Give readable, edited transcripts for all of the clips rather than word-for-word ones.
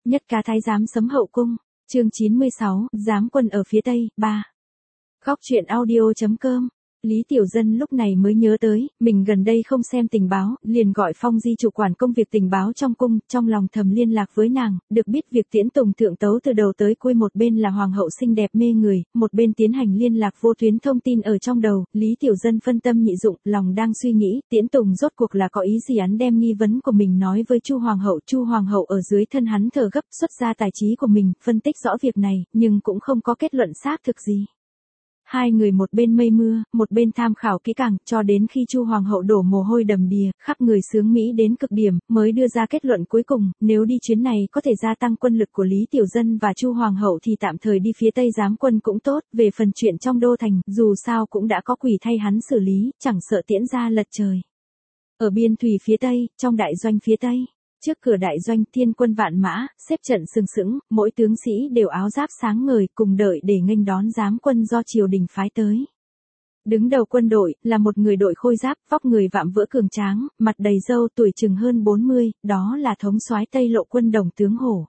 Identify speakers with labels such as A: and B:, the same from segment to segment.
A: Nhất cá thái giám sấm hậu cung, chương 96, giám quân ở phía Tây, 3. Góc truyện audio.com. Lý Tiểu Dân lúc này mới nhớ tới, mình gần đây không xem tình báo, liền gọi Phong Di chủ quản công việc tình báo trong cung, trong lòng thầm liên lạc với nàng, được biết việc Tiễn Tùng thượng tấu từ đầu tới cuối một bên là hoàng hậu xinh đẹp mê người, một bên tiến hành liên lạc vô tuyến thông tin ở trong đầu, Lý Tiểu Dân phân tâm nhị dụng, lòng đang suy nghĩ, Tiễn Tùng rốt cuộc là có ý gì hắn đem nghi vấn của mình nói với Chu Hoàng hậu ở dưới thân hắn thở gấp, xuất ra tài trí của mình, phân tích rõ việc này, nhưng cũng không có kết luận xác thực gì. Hai người một bên mây mưa, một bên tham khảo kỹ càng, cho đến khi Chu Hoàng hậu đổ mồ hôi đầm đìa, khắp người sướng mỹ đến cực điểm, mới đưa ra kết luận cuối cùng, nếu đi chuyến này có thể gia tăng quân lực của Lý Tiểu Dân và Chu Hoàng hậu thì tạm thời đi phía Tây giám quân cũng tốt, về phần chuyện trong đô thành, dù sao cũng đã có quỷ thay hắn xử lý, chẳng sợ tiễn ra lật trời. Ở biên thủy phía Tây, trong đại doanh phía Tây. Trước cửa đại doanh thiên quân vạn mã, xếp trận sừng sững, mỗi tướng sĩ đều áo giáp sáng ngời cùng đợi để nghênh đón giám quân do triều đình phái tới. Đứng đầu quân đội, là một người đội khôi giáp, vóc người vạm vỡ cường tráng, mặt đầy râu tuổi chừng hơn 40, đó là thống soái Tây Lộ quân Đồng tướng Hổ.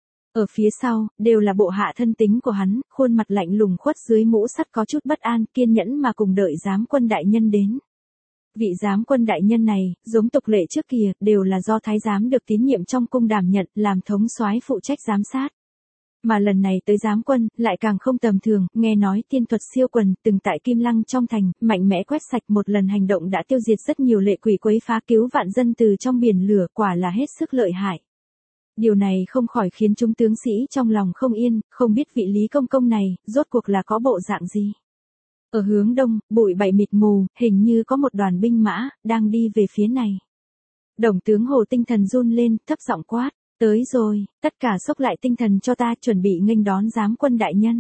A: Ở phía sau, đều là bộ hạ thân tín của hắn, khuôn mặt lạnh lùng khuất dưới mũ sắt có chút bất an, kiên nhẫn mà cùng đợi giám quân đại nhân đến. Vị giám quân đại nhân này, giống tục lệ trước kia, đều là do thái giám được tín nhiệm trong cung đảm nhận, làm thống soái phụ trách giám sát. Mà lần này tới giám quân, lại càng không tầm thường, nghe nói tiên thuật siêu quần, từng tại Kim Lăng trong thành, mạnh mẽ quét sạch một lần hành động đã tiêu diệt rất nhiều lệ quỷ quấy phá cứu vạn dân từ trong biển lửa, quả là hết sức lợi hại. Điều này không khỏi khiến chúng tướng sĩ trong lòng không yên, không biết vị Lý công công này, rốt cuộc là có bộ dạng gì. Ở hướng đông, bụi bậy mịt mù, hình như có một đoàn binh mã, đang đi về phía này. Đồng tướng Hồ tinh thần run lên, thấp giọng quát, tới rồi, tất cả xốc lại tinh thần cho ta, chuẩn bị nghênh đón giám quân đại nhân.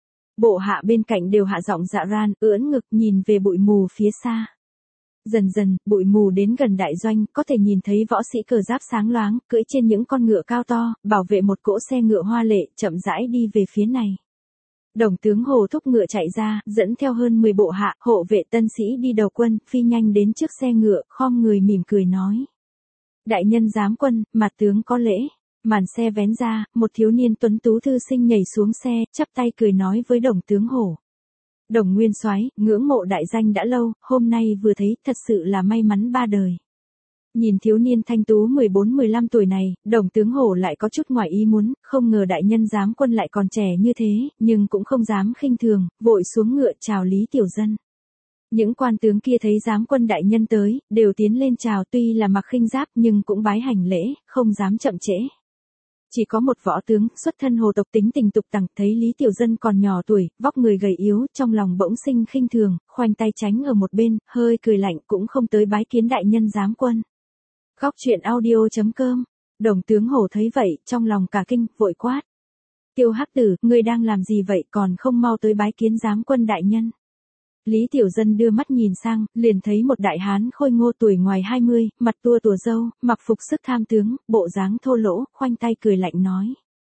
A: Bộ hạ bên cạnh đều hạ giọng dạ ran, ưỡn ngực nhìn về bụi mù phía xa. Dần dần, bụi mù đến gần đại doanh, có thể nhìn thấy võ sĩ cờ giáp sáng loáng, cưỡi trên những con ngựa cao to, bảo vệ một cỗ xe ngựa hoa lệ, chậm rãi đi về phía này. Đồng tướng Hồ thúc ngựa chạy ra, dẫn theo hơn 10 bộ hạ, hộ vệ tân sĩ đi đầu quân, phi nhanh đến trước xe ngựa, khom người mỉm cười nói. Đại nhân giám quân, mặt tướng có lễ. Màn xe vén ra, một thiếu niên tuấn tú thư sinh nhảy xuống xe, chắp tay cười nói với đồng tướng Hồ. Đồng nguyên soái, ngưỡng mộ đại danh đã lâu, hôm nay vừa thấy, thật sự là may mắn ba đời. Nhìn thiếu niên thanh tú 14-15 tuổi này, đồng tướng Hổ lại có chút ngoài ý muốn, không ngờ đại nhân giám quân lại còn trẻ như thế, nhưng cũng không dám khinh thường, vội xuống ngựa chào Lý Tiểu Dân. Những quan tướng kia thấy giám quân đại nhân tới, đều tiến lên chào, tuy là mặc khinh giáp nhưng cũng bái hành lễ, không dám chậm trễ. Chỉ có một võ tướng, xuất thân Hồ tộc tính tình tục tằng, thấy Lý Tiểu Dân còn nhỏ tuổi, vóc người gầy yếu, trong lòng bỗng sinh khinh thường, khoanh tay tránh ở một bên, hơi cười lạnh, cũng không tới bái kiến đại nhân giám quân. Góc truyện audio.com. Đồng tướng Hổ thấy vậy, trong lòng cả kinh, vội quát. Tiêu Hắc Tử, ngươi đang làm gì vậy, còn không mau tới bái kiến giám quân đại nhân. Lý Tiểu Dân đưa mắt nhìn sang, liền thấy một đại hán khôi ngô tuổi ngoài 20, mặt tua tùa râu, mặc phục sức tham tướng, bộ dáng thô lỗ, khoanh tay cười lạnh nói.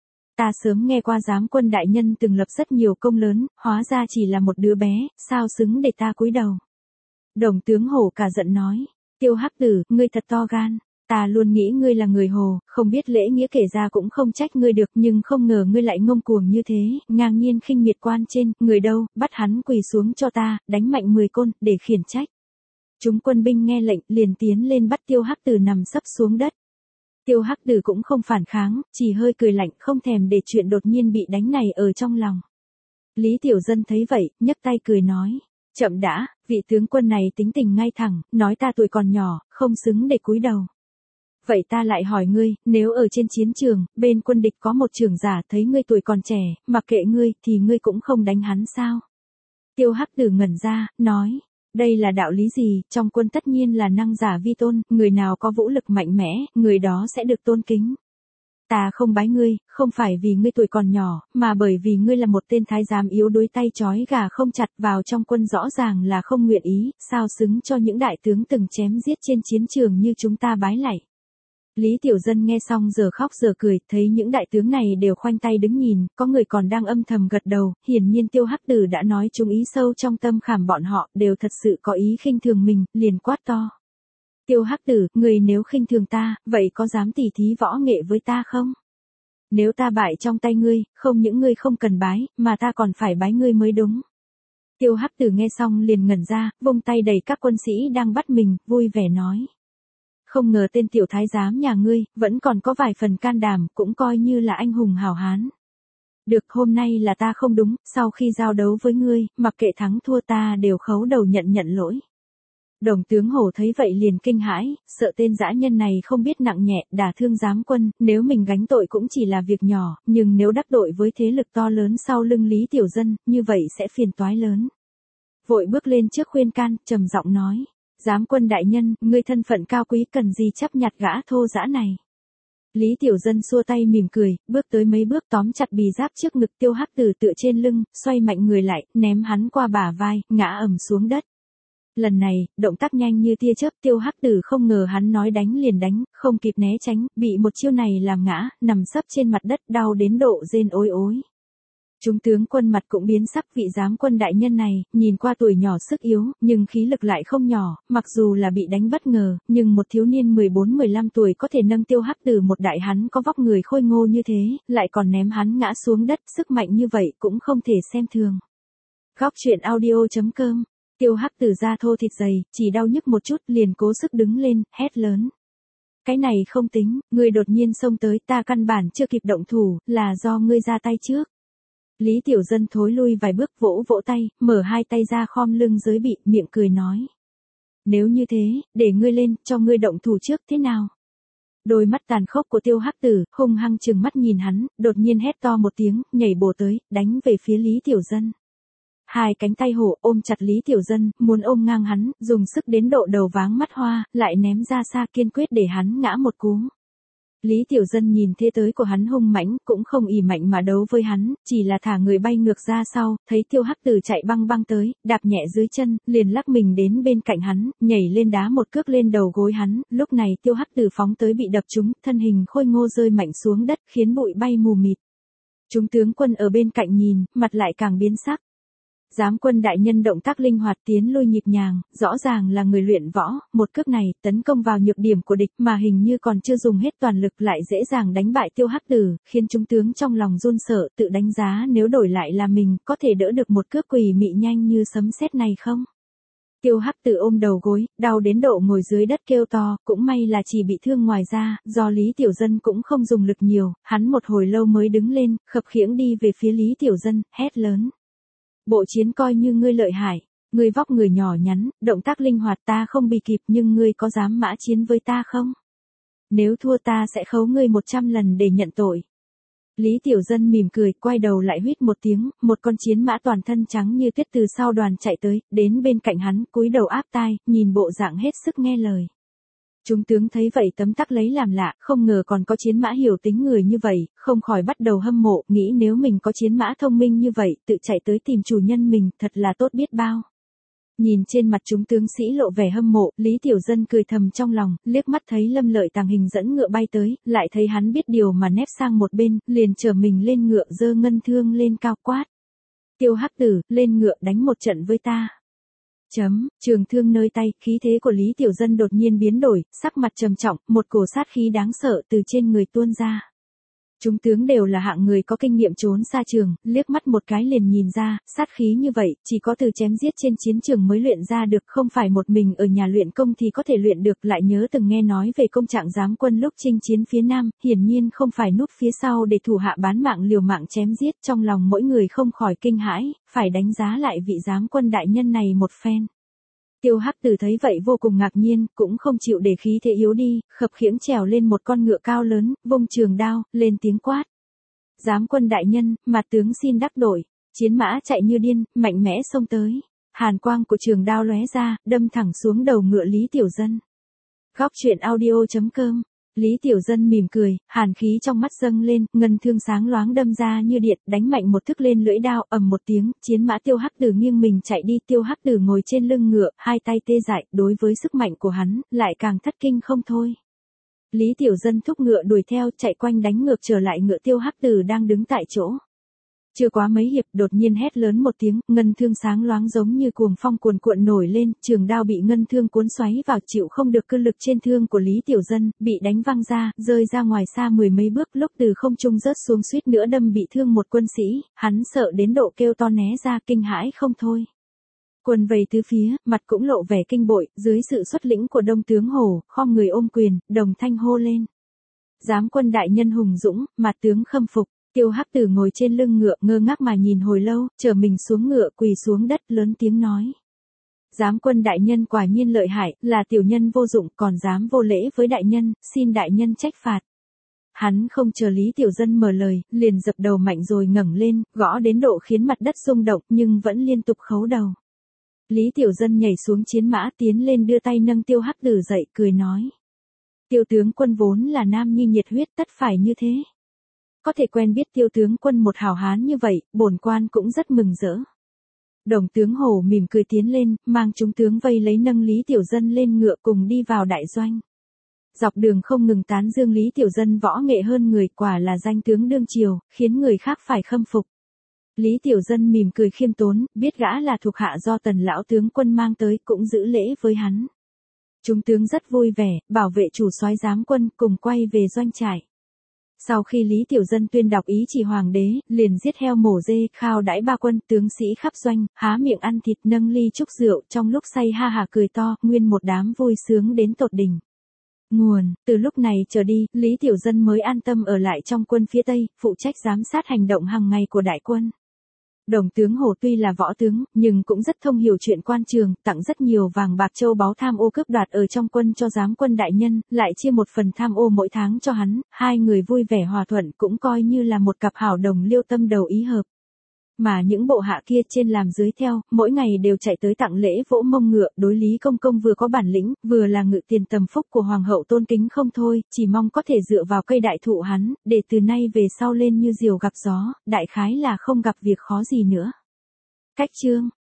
A: Ta sớm nghe qua giám quân đại nhân từng lập rất nhiều công lớn, hóa ra chỉ là một đứa bé, sao xứng để ta cúi đầu. Đồng tướng Hổ cả giận nói. Tiêu Hắc Tử, ngươi thật to gan. Ta luôn nghĩ ngươi là người Hồ, không biết lễ nghĩa kể ra cũng không trách ngươi được, nhưng không ngờ ngươi lại ngông cuồng như thế, ngang nhiên khinh miệt quan trên, người đâu, bắt hắn quỳ xuống cho ta, đánh mạnh 10 côn, để khiển trách. Chúng quân binh nghe lệnh, liền tiến lên bắt Tiêu Hắc Tử nằm sấp xuống đất. Tiêu Hắc Tử cũng không phản kháng, chỉ hơi cười lạnh, không thèm để chuyện đột nhiên bị đánh này ở trong lòng. Lý Tiểu Dân thấy vậy, nhấc tay cười nói. Chậm đã, vị tướng quân này tính tình ngay thẳng, nói ta tuổi còn nhỏ, không xứng để cúi đầu. Vậy ta lại hỏi ngươi, nếu ở trên chiến trường, bên quân địch có một trưởng giả thấy ngươi tuổi còn trẻ, mặc kệ ngươi, thì ngươi cũng không đánh hắn sao? Tiêu Hắc Tử ngẩn ra, nói, đây là đạo lý gì, trong quân tất nhiên là năng giả vi tôn, người nào có vũ lực mạnh mẽ, người đó sẽ được tôn kính. Ta không bái ngươi, không phải vì ngươi tuổi còn nhỏ, mà bởi vì ngươi là một tên thái giám yếu đuối tay trói gà không chặt, vào trong quân rõ ràng là không nguyện ý, sao xứng cho những đại tướng từng chém giết trên chiến trường như chúng ta bái lạy. Lý Tiểu Dân nghe xong giờ khóc giờ cười, thấy những đại tướng này đều khoanh tay đứng nhìn, có người còn đang âm thầm gật đầu, hiển nhiên Tiêu Hắc Tử đã nói trúng ý sâu trong tâm khảm bọn họ, đều thật sự có ý khinh thường mình, liền quát to. Tiêu Hắc Tử, người nếu khinh thường ta, vậy có dám tỉ thí võ nghệ với ta không? Nếu ta bại trong tay ngươi, không những ngươi không cần bái, mà ta còn phải bái ngươi mới đúng. Tiêu Hắc Tử nghe xong liền ngẩn ra, vung tay đẩy các quân sĩ đang bắt mình, vui vẻ nói. Không ngờ tên tiểu thái giám nhà ngươi, vẫn còn có vài phần can đảm, cũng coi như là anh hùng hào hán. Được, hôm nay là ta không đúng, sau khi giao đấu với ngươi, mặc kệ thắng thua ta đều khấu đầu nhận lỗi. Đồng tướng Hổ thấy vậy liền kinh hãi, sợ tên dã nhân này không biết nặng nhẹ, đả thương giám quân, nếu mình gánh tội cũng chỉ là việc nhỏ, nhưng nếu đắc tội với thế lực to lớn sau lưng Lý Tiểu Dân, như vậy sẽ phiền toái lớn. Vội bước lên trước khuyên can, trầm giọng nói, giám quân đại nhân, ngươi thân phận cao quý cần gì chấp nhặt gã thô dã này. Lý Tiểu Dân xua tay mỉm cười, bước tới mấy bước tóm chặt bì giáp trước ngực Tiêu Hắc Tử tựa trên lưng, xoay mạnh người lại, ném hắn qua bả vai, ngã ầm xuống đất. Lần này, động tác nhanh như tia chớp, Tiêu Hắc Tử không ngờ hắn nói đánh liền đánh, không kịp né tránh, bị một chiêu này làm ngã, nằm sấp trên mặt đất đau đến độ rên ối ối. Chúng tướng quân mặt cũng biến sắc, vị giám quân đại nhân này, nhìn qua tuổi nhỏ sức yếu, nhưng khí lực lại không nhỏ, mặc dù là bị đánh bất ngờ, nhưng một thiếu niên 14-15 tuổi có thể nâng Tiêu Hắc Tử một đại hắn có vóc người khôi ngô như thế, lại còn ném hắn ngã xuống đất, sức mạnh như vậy cũng không thể xem thường. Góc truyện audio.com. Tiêu Hắc Tử da thô thịt dày, chỉ đau nhức một chút liền cố sức đứng lên, hét lớn. Cái này không tính, ngươi đột nhiên xông tới, ta căn bản chưa kịp động thủ, là do ngươi ra tay trước. Lý Tiểu Dân thối lui vài bước, vỗ vỗ tay, mở hai tay ra khom lưng dưới bị, miệng cười nói. Nếu như thế, để ngươi lên, cho ngươi động thủ trước thế nào? Đôi mắt tàn khốc của Tiêu Hắc Tử, hung hăng trừng mắt nhìn hắn, đột nhiên hét to một tiếng, nhảy bổ tới, đánh về phía Lý Tiểu Dân. Hai cánh tay hổ ôm chặt Lý Tiểu Dân, muốn ôm ngang hắn, dùng sức đến độ đầu váng mắt hoa, lại ném ra xa kiên quyết để hắn ngã một cú. Lý Tiểu Dân nhìn thế tới của hắn hung mãnh, cũng không ỷ mạnh mà đấu với hắn, chỉ là thả người bay ngược ra sau, thấy Tiêu Hắc Tử chạy băng băng tới, đạp nhẹ dưới chân, liền lắc mình đến bên cạnh hắn, nhảy lên đá một cước lên đầu gối hắn, lúc này Tiêu Hắc Tử phóng tới bị đập trúng, thân hình khôi ngô rơi mạnh xuống đất, khiến bụi bay mù mịt. Chúng tướng quân ở bên cạnh nhìn, mặt lại càng biến sắc. Giám quân đại nhân động tác linh hoạt tiến lui nhịp nhàng, rõ ràng là người luyện võ, một cước này tấn công vào nhược điểm của địch mà hình như còn chưa dùng hết toàn lực lại dễ dàng đánh bại Tiêu Hắc Tử, khiến chúng tướng trong lòng run sợ, tự đánh giá nếu đổi lại là mình có thể đỡ được một cước quỳ mị nhanh như sấm sét này không? Tiêu Hắc Tử ôm đầu gối, đau đến độ ngồi dưới đất kêu to, cũng may là chỉ bị thương ngoài da, do Lý Tiểu Dân cũng không dùng lực nhiều, hắn một hồi lâu mới đứng lên, khập khiễng đi về phía Lý Tiểu Dân, hét lớn. Bộ chiến coi như ngươi lợi hại, ngươi vóc người nhỏ nhắn, động tác linh hoạt ta không bị kịp nhưng ngươi có dám mã chiến với ta không? Nếu thua ta sẽ khấu ngươi 100 lần để nhận tội. Lý Tiểu Dân mỉm cười, quay đầu lại huýt một tiếng, một con chiến mã toàn thân trắng như tuyết từ sau đoàn chạy tới, đến bên cạnh hắn, cúi đầu áp tai, nhìn bộ dạng hết sức nghe lời. Chúng tướng thấy vậy tấm tắc lấy làm lạ, không ngờ còn có chiến mã hiểu tính người như vậy, không khỏi bắt đầu hâm mộ, nghĩ nếu mình có chiến mã thông minh như vậy, tự chạy tới tìm chủ nhân mình, thật là tốt biết bao. Nhìn trên mặt chúng tướng sĩ lộ vẻ hâm mộ, Lý Tiểu Dân cười thầm trong lòng, liếc mắt thấy Lâm Lợi Tàng hình dẫn ngựa bay tới, lại thấy hắn biết điều mà nép sang một bên, liền trở mình lên ngựa giơ ngân thương lên cao quát. Tiêu Hắc Tử, lên ngựa đánh một trận với ta. Trường thương nơi tay, khí thế của Lý Tiểu Dân đột nhiên biến đổi, sắc mặt trầm trọng, một cổ sát khí đáng sợ từ trên người tuôn ra. Chúng tướng đều là hạng người có kinh nghiệm trốn xa trường, liếc mắt một cái liền nhìn ra, sát khí như vậy, chỉ có từ chém giết trên chiến trường mới luyện ra được, không phải một mình ở nhà luyện công thì có thể luyện được, lại nhớ từng nghe nói về công trạng giám quân lúc chinh chiến phía Nam, hiển nhiên không phải núp phía sau để thủ hạ bán mạng liều mạng chém giết, trong lòng mỗi người không khỏi kinh hãi, phải đánh giá lại vị giám quân đại nhân này một phen. Tiêu Hắc Tử thấy vậy vô cùng ngạc nhiên, cũng không chịu để khí thế yếu đi, khập khiễng trèo lên một con ngựa cao lớn, vung trường đao, lên tiếng quát. Giám quân đại nhân, mặt tướng xin đắc tội. Chiến mã chạy như điên, mạnh mẽ xông tới. Hàn quang của trường đao lóe ra, đâm thẳng xuống đầu ngựa Lý Tiểu Dân. Góc truyện audio.com. Lý Tiểu Dân mỉm cười, hàn khí trong mắt dâng lên, ngân thương sáng loáng đâm ra như điện, đánh mạnh một thức lên lưỡi đao, ầm một tiếng, chiến mã Tiêu Hắc Tử nghiêng mình chạy đi, Tiêu Hắc Tử ngồi trên lưng ngựa, hai tay tê dại, đối với sức mạnh của hắn, lại càng thất kinh không thôi. Lý Tiểu Dân thúc ngựa đuổi theo, chạy quanh đánh ngược trở lại ngựa Tiêu Hắc Tử đang đứng tại chỗ. Chưa quá mấy hiệp đột nhiên hét lớn một tiếng, ngân thương sáng loáng giống như cuồng phong cuồn cuộn nổi lên, trường đao bị ngân thương cuốn xoáy vào chịu không được cư lực trên thương của Lý Tiểu Dân, bị đánh văng ra, rơi ra ngoài xa mười mấy bước, lúc từ không trung rớt xuống suýt nữa đâm bị thương một quân sĩ, hắn sợ đến độ kêu to né ra kinh hãi không thôi. Quần vây tứ phía, mặt cũng lộ vẻ kinh bội, dưới sự xuất lĩnh của Đông tướng Hồ, khom người ôm quyền, đồng thanh hô lên. Giám quân đại nhân hùng dũng, mặt tướng khâm phục. Tiêu Hắc Tử ngồi trên lưng ngựa ngơ ngác mà nhìn hồi lâu, trở mình xuống ngựa quỳ xuống đất lớn tiếng nói. Giám quân đại nhân quả nhiên lợi hại, là tiểu nhân vô dụng còn dám vô lễ với đại nhân, xin đại nhân trách phạt. Hắn không chờ Lý Tiểu Dân mở lời, liền dập đầu mạnh rồi ngẩng lên, gõ đến độ khiến mặt đất rung động nhưng vẫn liên tục khấu đầu. Lý Tiểu Dân nhảy xuống chiến mã tiến lên đưa tay nâng Tiêu Hắc Tử dậy cười nói. Tiêu tướng quân vốn là nam nhi nhiệt huyết tất phải như thế. Có thể quen biết Tiêu tướng quân một hảo hán như vậy, bổn quan cũng rất mừng rỡ. Đồng tướng Hồ mỉm cười tiến lên, mang chúng tướng vây lấy nâng Lý Tiểu Dân lên ngựa cùng đi vào đại doanh. Dọc đường không ngừng tán dương Lý Tiểu Dân võ nghệ hơn người, quả là danh tướng đương triều, khiến người khác phải khâm phục. Lý Tiểu Dân mỉm cười khiêm tốn, biết gã là thuộc hạ do Tần lão tướng quân mang tới, cũng giữ lễ với hắn. Chúng tướng rất vui vẻ, bảo vệ chủ soái giám quân cùng quay về doanh trại. Sau khi Lý Tiểu Dân tuyên đọc ý chỉ hoàng đế, liền giết heo mổ dê, khao đãi ba quân, tướng sĩ khắp doanh, há miệng ăn thịt nâng ly chúc rượu, trong lúc say ha hả cười to, nguyên một đám vui sướng đến tột đỉnh. Nguồn, từ lúc này trở đi, Lý Tiểu Dân mới an tâm ở lại trong quân phía Tây, phụ trách giám sát hành động hàng ngày của đại quân. Đồng tướng Hồ tuy là võ tướng, nhưng cũng rất thông hiểu chuyện quan trường, tặng rất nhiều vàng bạc châu báu tham ô cướp đoạt ở trong quân cho giám quân đại nhân, lại chia một phần tham ô mỗi tháng cho hắn, hai người vui vẻ hòa thuận cũng coi như là một cặp hảo đồng liêu tâm đầu ý hợp. Mà những bộ hạ kia trên làm dưới theo, mỗi ngày đều chạy tới tặng lễ vỗ mông ngựa, đối Lý Công Công vừa có bản lĩnh, vừa là ngự tiền tầm phúc của hoàng hậu tôn kính không thôi, chỉ mong có thể dựa vào cây đại thụ hắn, để từ nay về sau lên như diều gặp gió, đại khái là không gặp việc khó gì nữa. Cách chương